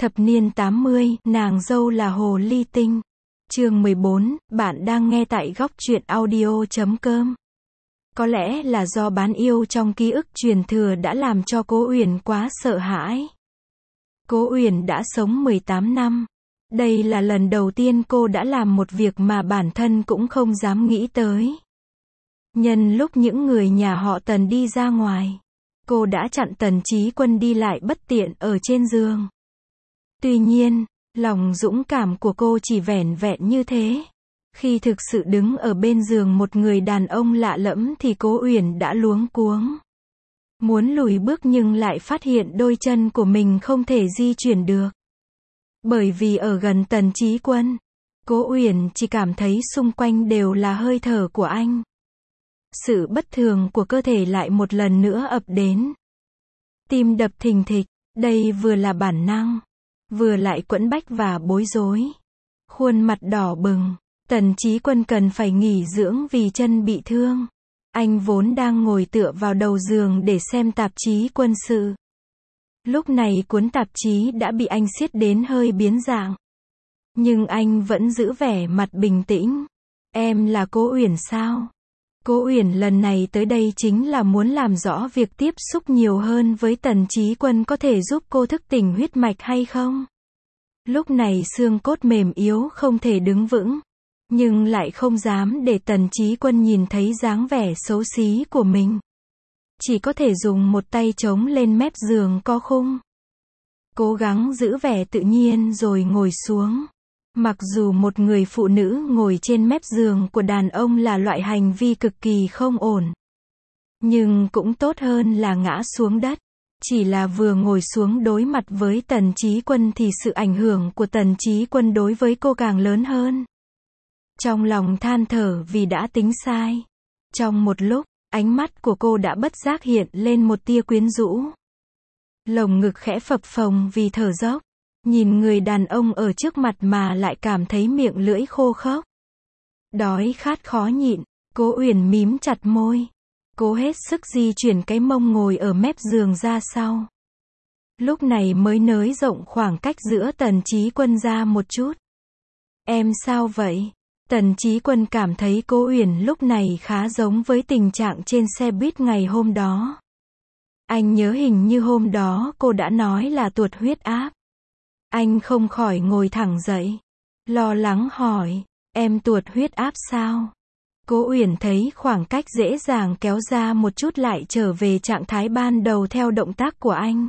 Thập niên 80, nàng dâu là hồ ly tinh. Chương 14, bạn đang nghe tại góc truyện audio.com. Có lẽ là do bán yêu trong ký ức truyền thừa đã làm cho Cố Uyển quá sợ hãi. Cố Uyển đã sống 18 năm. Đây là lần đầu tiên cô đã làm một việc mà bản thân cũng không dám nghĩ tới. Nhân lúc những người nhà họ Tần đi ra ngoài, cô đã chặn Tần Chí Quân đi lại bất tiện ở trên giường. Tuy nhiên, lòng dũng cảm của cô chỉ vẻn vẹn như thế. Khi thực sự đứng ở bên giường một người đàn ông lạ lẫm thì Cố Uyển đã luống cuống. Muốn lùi bước nhưng lại phát hiện đôi chân của mình không thể di chuyển được. Bởi vì ở gần Tần Chí Quân, Cố Uyển chỉ cảm thấy xung quanh đều là hơi thở của anh. Sự bất thường của cơ thể lại một lần nữa ập đến. Tim đập thình thịch, đây vừa là bản năng, vừa lại quẫn bách và bối rối. Khuôn mặt đỏ bừng, Tần Chí Quân cần phải nghỉ dưỡng vì chân bị thương. Anh vốn đang ngồi tựa vào đầu giường để xem tạp chí quân sự. Lúc này cuốn tạp chí đã bị anh siết đến hơi biến dạng. Nhưng anh vẫn giữ vẻ mặt bình tĩnh. Em là Cố Uyển sao? Cố Uyển lần này tới đây chính là muốn làm rõ việc tiếp xúc nhiều hơn với Tần Chí Quân có thể giúp cô thức tỉnh huyết mạch hay không. Lúc này xương cốt mềm yếu không thể đứng vững, nhưng lại không dám để Tần Chí Quân nhìn thấy dáng vẻ xấu xí của mình. Chỉ có thể dùng một tay chống lên mép giường co khung. Cố gắng giữ vẻ tự nhiên rồi ngồi xuống. Mặc dù một người phụ nữ ngồi trên mép giường của đàn ông là loại hành vi cực kỳ không ổn, nhưng cũng tốt hơn là ngã xuống đất. Chỉ là vừa ngồi xuống đối mặt với Tần Chí Quân thì sự ảnh hưởng của Tần Chí Quân đối với cô càng lớn hơn. Trong lòng than thở vì đã tính sai. Trong một lúc, ánh mắt của cô đã bất giác hiện lên một tia quyến rũ. Lồng ngực khẽ phập phồng vì thở dốc. Nhìn người đàn ông ở trước mặt mà lại cảm thấy miệng lưỡi khô khốc. Đói khát khó nhịn, Cố Uyển mím chặt môi. Cố hết sức di chuyển cái mông ngồi ở mép giường ra sau. Lúc này mới nới rộng khoảng cách giữa Tần Chí Quân ra một chút. Em sao vậy? Tần Chí Quân cảm thấy Cố Uyển lúc này khá giống với tình trạng trên xe buýt ngày hôm đó. Anh nhớ hình như hôm đó cô đã nói là tuột huyết áp. Anh không khỏi ngồi thẳng dậy. Lo lắng hỏi, em tuột huyết áp sao? Cố Uyển thấy khoảng cách dễ dàng kéo ra một chút lại trở về trạng thái ban đầu theo động tác của anh.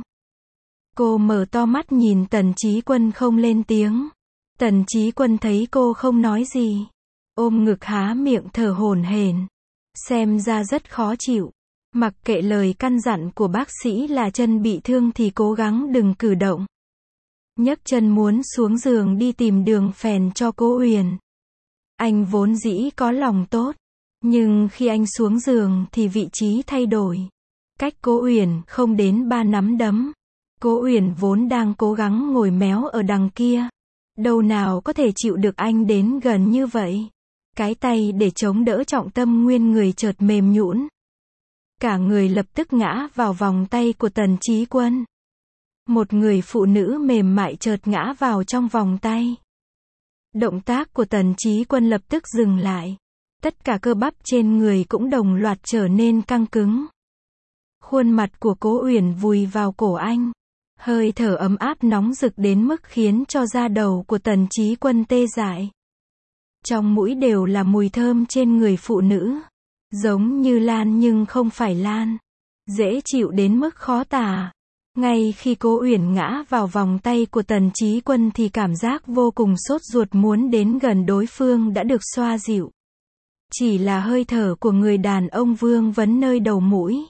Cô mở to mắt nhìn Tần Chí Quân không lên tiếng. Tần Chí Quân thấy cô không nói gì, ôm ngực há miệng thở hổn hển. Xem ra rất khó chịu. Mặc kệ lời căn dặn của bác sĩ là chân bị thương thì cố gắng đừng cử động. Nhấc chân muốn xuống giường đi tìm đường phèn cho Cố Uyển. Anh vốn dĩ có lòng tốt, nhưng khi anh xuống giường thì vị trí thay đổi. Cách Cố Uyển không đến 3 nắm đấm. Cố Uyển vốn đang cố gắng ngồi méo ở đằng kia, đâu nào có thể chịu được anh đến gần như vậy. Cái tay để chống đỡ trọng tâm nguyên người chợt mềm nhũn. Cả người lập tức ngã vào vòng tay của Tần Chí Quân. Một người phụ nữ mềm mại chợt ngã vào trong vòng tay. Động tác của Tần Chí Quân lập tức dừng lại. Tất cả cơ bắp trên người cũng đồng loạt trở nên căng cứng. Khuôn mặt của Cố Uyển vùi vào cổ anh. Hơi thở ấm áp nóng rực đến mức khiến cho da đầu của Tần Chí Quân tê dại. Trong mũi đều là mùi thơm trên người phụ nữ. Giống như lan nhưng không phải lan. Dễ chịu đến mức khó tả. Ngay khi Cố Uyển ngã vào vòng tay của Tần Chí Quân thì cảm giác vô cùng sốt ruột muốn đến gần đối phương đã được xoa dịu. Chỉ là hơi thở của người đàn ông vương vấn nơi đầu mũi.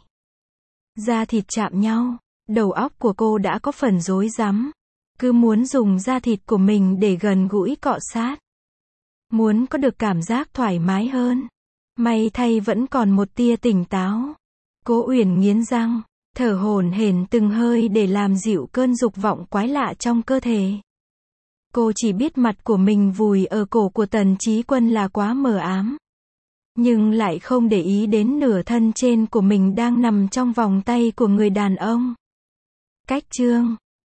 Da thịt chạm nhau, đầu óc của cô đã có phần rối rắm. Cứ muốn dùng da thịt của mình để gần gũi cọ sát. Muốn có được cảm giác thoải mái hơn. May thay vẫn còn một tia tỉnh táo. Cố Uyển nghiến răng, thở hổn hển từng hơi để làm dịu cơn dục vọng quái lạ trong cơ thể. Cô chỉ biết mặt của mình vùi ở cổ của Tần Chí Quân là quá mờ ám. Nhưng lại không để ý đến nửa thân trên của mình đang nằm trong vòng tay của người đàn ông. Cách chương